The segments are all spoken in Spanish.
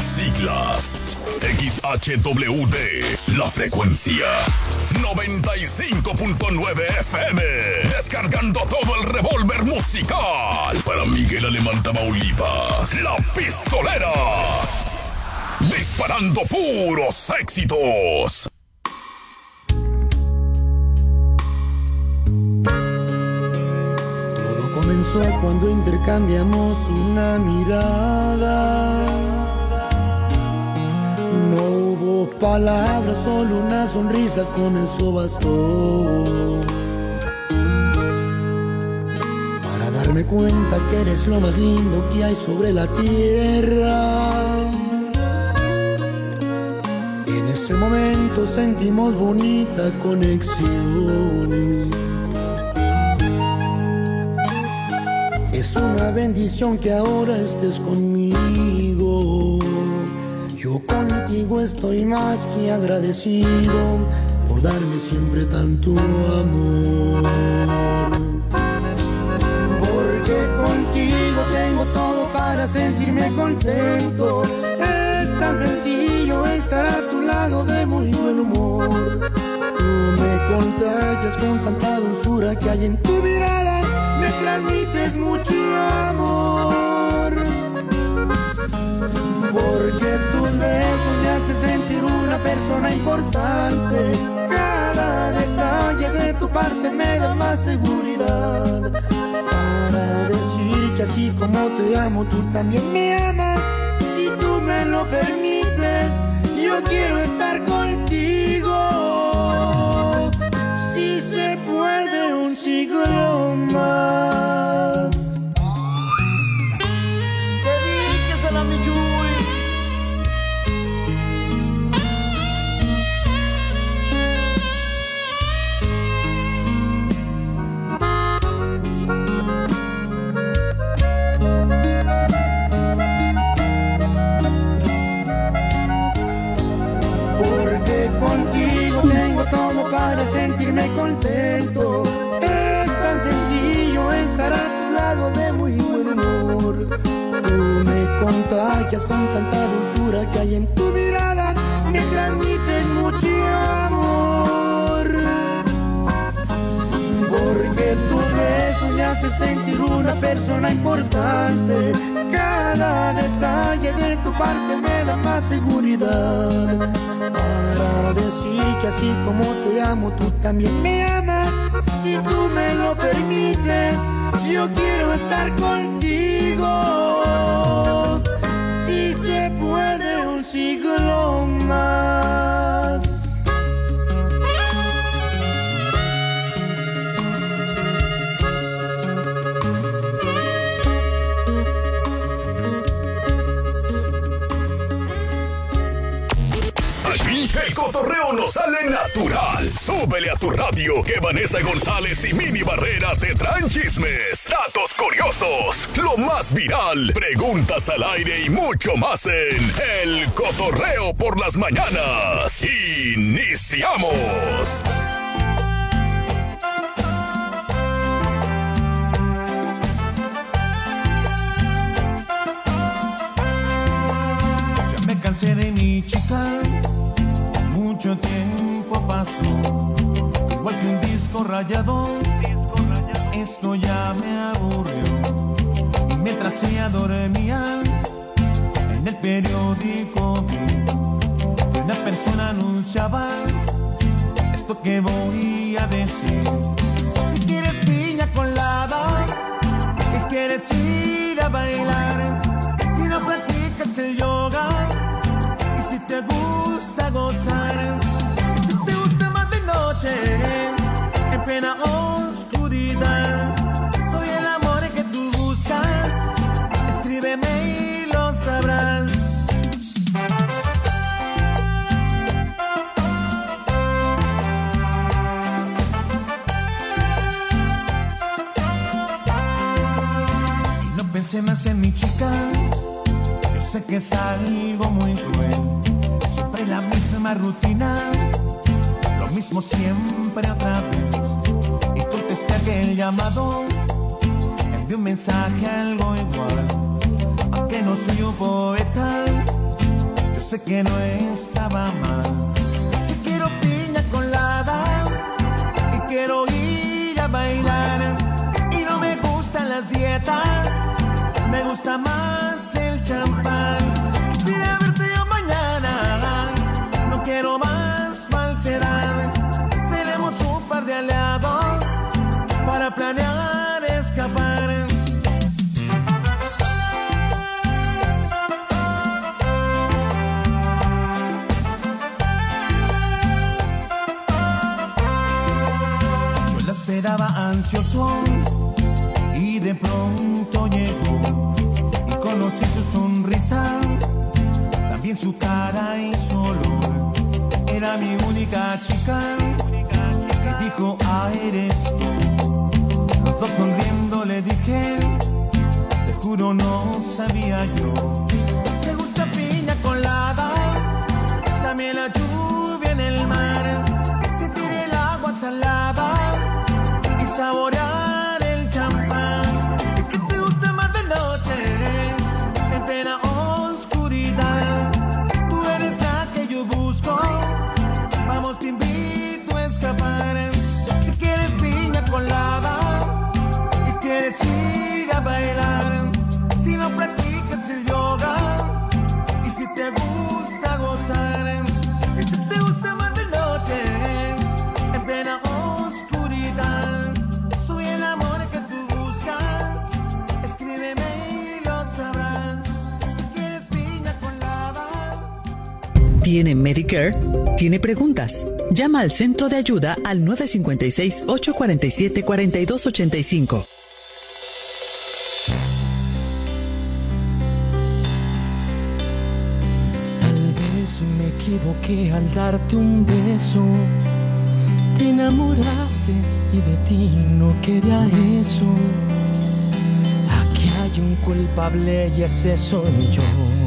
siglas. XHWD, la frecuencia 95.9 FM. Descargando todo el revólver musical para Miguel Alemán Tamaulipas, La Pistolera. Disparando puros éxitos. Todo comenzó cuando intercambiamos una mirada. No hubo palabras, solo una sonrisa, con eso bastó para darme cuenta que eres lo más lindo que hay sobre la tierra. En ese momento sentimos bonita conexión. Es una bendición que ahora estés conmigo. Yo contigo estoy más que agradecido por darme siempre tanto amor. Porque contigo tengo todo para sentirme contento. Es tan sencillo estar a tu lado de muy buen humor. Tú me contagias con tanta dulzura que hay en tu mirada. Me transmites mucho amor. Porque tus besos me hacen sentir una persona importante. Cada detalle de tu parte me da más seguridad para decir que así como te amo, tú también me amas. Si tú me lo permites, yo quiero estar contigo. Si se puede, un siglo más. Dedíquesela a mi Chuy. Contigo tengo todo para sentirme contento. Es tan sencillo estar a tu lado de muy buen humor. Tú me contagias con tanta dulzura que hay en tu mirada. Me transmites mucho amor. Porque tus besos me hacen sentir una persona importante. Cada detalle de tu parte me da más seguridad para decir que así como te amo, tú también me amas. Si tú me lo permites, yo quiero estar contigo. Si se puede, un siglo más. El cotorreo no sale natural. Súbele a tu radio que Vanessa González y Mini Barrera te traen chismes, datos curiosos, lo más viral, preguntas al aire y mucho más en El Cotorreo por las Mañanas. ¡Iniciamos! Ya me cansé de mi chica. Mucho tiempo pasó, igual que un disco rayado, esto ya me aburrió. Y mientras ella dormía, en el periódico vi que una persona anunciaba esto que voy a decir. Si quieres piña colada y quieres ir a bailar, si no practicas el yoga y si te gusta gozar, si te gusta más de noche, en plena oscuridad, soy el amor que tú buscas, escríbeme y lo sabrás. Y no pensé más en mi chica, yo sé que es algo muy cruel. Siempre la misma rutina, lo mismo siempre otra vez. Y contesté aquel llamado, envié un mensaje algo igual. Aunque no soy un poeta, sé que no estaba mal. Si quiero piña colada y quiero ir a bailar y no me gustan las dietas, me gusta más el champán. Quisiera verte yo mañana, no quiero más falsedad. Seremos un par de aliados para planear escapar. Yo la esperaba ansioso y de pronto llegó y conocí su sonrisa, también su cara y su olor. Era mi única chica y dijo, ah, eres tú. Los dos sonriendo le dije, te juro no sabía yo. Me gusta piña colada, también la lluvia en el mar, sentir el agua salada y saborear el champán. ¿Y qué te gusta más de noche, en plena oscuridad? Tú eres la que yo busco, vamos te invito a escapar. Si quieres piña colada y quieres ir a bailar, si no practicas el yoga y si te gusta gozar, y si te gusta más de noche, en plena oscuridad, soy el amor que tú buscas, escríbeme y lo sabrás. Si quieres piña colada. ¿Tiene Medicare? ¿Tiene preguntas? Llama al Centro de Ayuda al 956-847-4285. Tal vez me equivoqué al darte un beso. Te enamoraste y de ti no quería eso. Aquí hay un culpable y ese soy yo.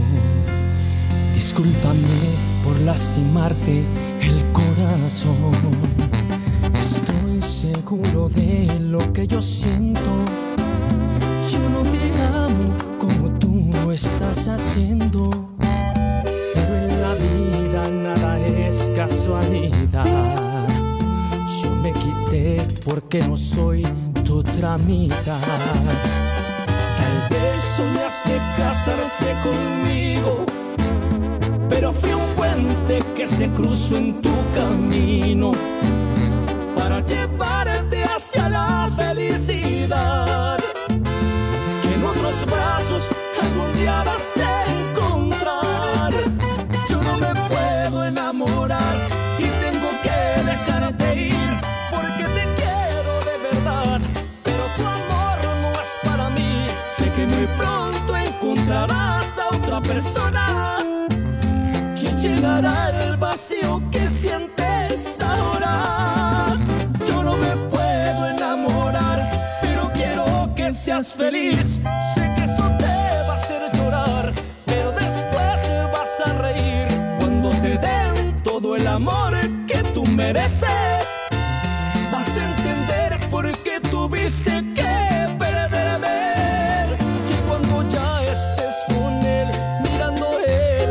Discúlpame por lastimarte el corazón. Estoy seguro de lo que yo siento. Yo no te amo como tú lo estás haciendo. Pero en la vida nada es casualidad. Yo me quité porque no soy tu otra mitad. Tal vez soñaste casarte conmigo, pero fui un puente que se cruzó en tu camino para llevarte hacia la felicidad, que en otros brazos algún día vas a encontrar. Yo no me puedo enamorar y tengo que dejarte ir, porque te quiero de verdad, pero tu amor no es para mí. Sé que muy pronto encontrarás a otra persona que llenará el vacío que sientes ahora. Yo no me puedo enamorar, pero quiero que seas feliz. Sé que esto te va a hacer llorar, pero después vas a reír cuando te den todo el amor que tú mereces. Vas a entender por qué tuviste que perderme, que cuando ya estés con él mirando el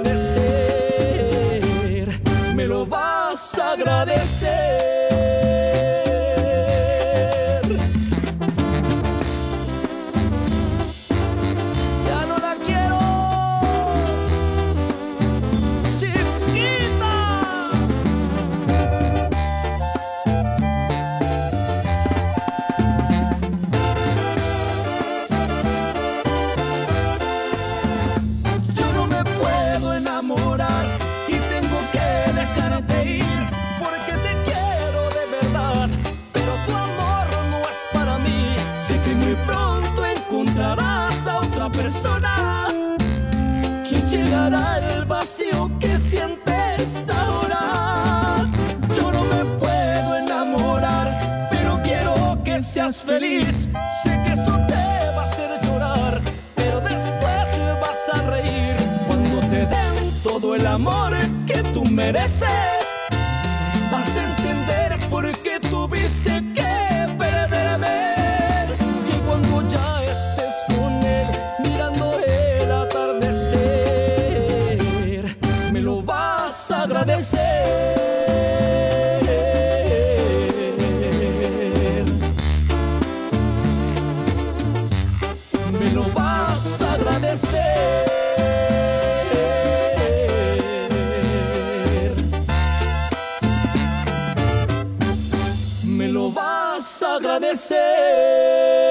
atardecer, me lo vas a agradecer. Ya no la quiero, chiquita. Yo no me puedo enamorar y tengo que dejarte ir, porque te quiero de verdad, pero tu amor no es para mí. Sé que muy pronto encontrarás a otra persona que llenará el vacío que sientes ahora. Yo no me puedo enamorar, pero quiero que seas feliz. Sé que esto te va a hacer llorar, pero después vas a reír cuando te den todo el amor que tú mereces. Vas a entender por qué tuviste que perderme, que cuando ya estés con él mirando el atardecer, agradecer. Me lo vas a agradecer. Me lo vas a agradecer.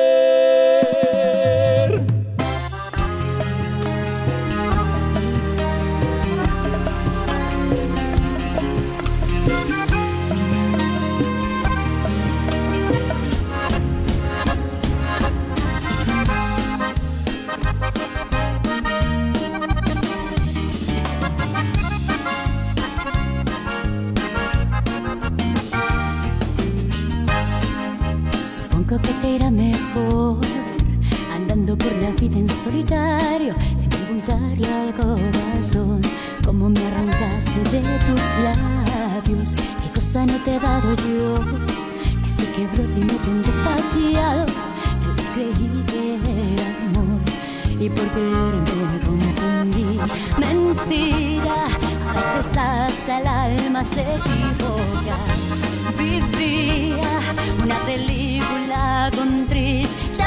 Supongo que te irá mejor andando por la vida en solitario, sin preguntarle al corazón cómo me arrancaste de tus labios. ¿Qué cosa no te he dado yo? Que se quebró y no tendré fallado. Tal vez creí que era amor y por creerme me confundí. Mentira, a veces hasta el alma se equivoca. Vivía una película con triste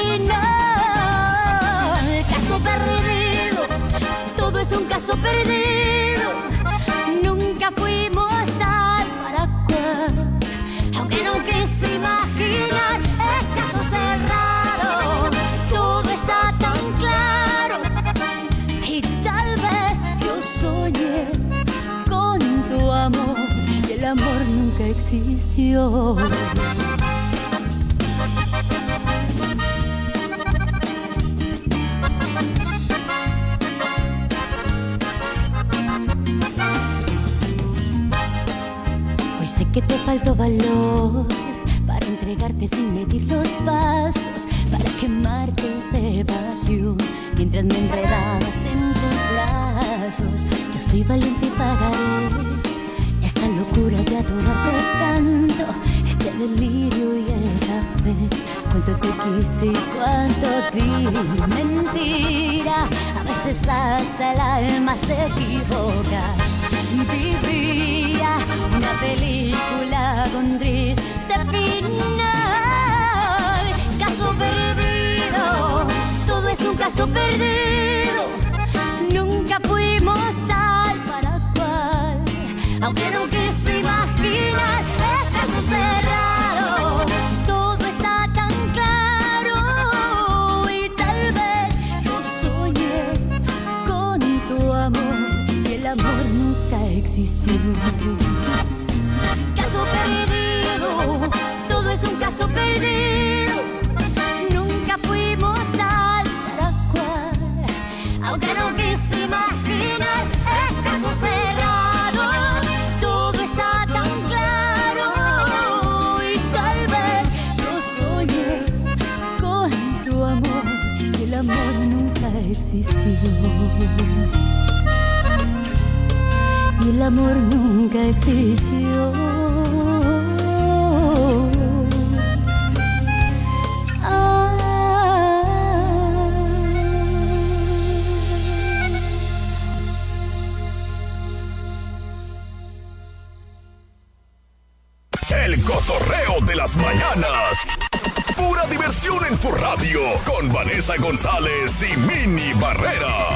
final. Caso perdido, todo es un caso perdido. Nunca fuimos tal para cual, aunque no quise imaginar. Es caso cerrado, todo está tan claro. Y tal vez yo soñé con tu amor y el amor nunca existió. Hoy sé que te faltó valor para entregarte sin medir los pasos, para quemarte de pasión mientras me enredabas en tus brazos. Yo soy valiente y pagaré esta locura de adorarte tanto, este delirio y esa fe. Cuánto te quise y cuánto di. Mentira, a veces hasta el alma se equivoca. Vivía una película con triste final. Caso perdido, todo es un caso perdido. Nunca fuimos tal para cual, aunque no quise imaginar. Es caso cerrado, todo está tan claro. Y tal vez yo soñé con tu amor y el amor nunca existió. Caso perdido, todo es un caso perdido. Nunca fuimos tal para cual, aunque no quise imaginar. Es caso cerrado, todo está tan claro. Y tal vez yo soñé con tu amor y el amor nunca existió. Y el amor nunca existió. El cotorreo de las mañanas. Pura diversión en tu radio con Vanessa González y Mini Barrera.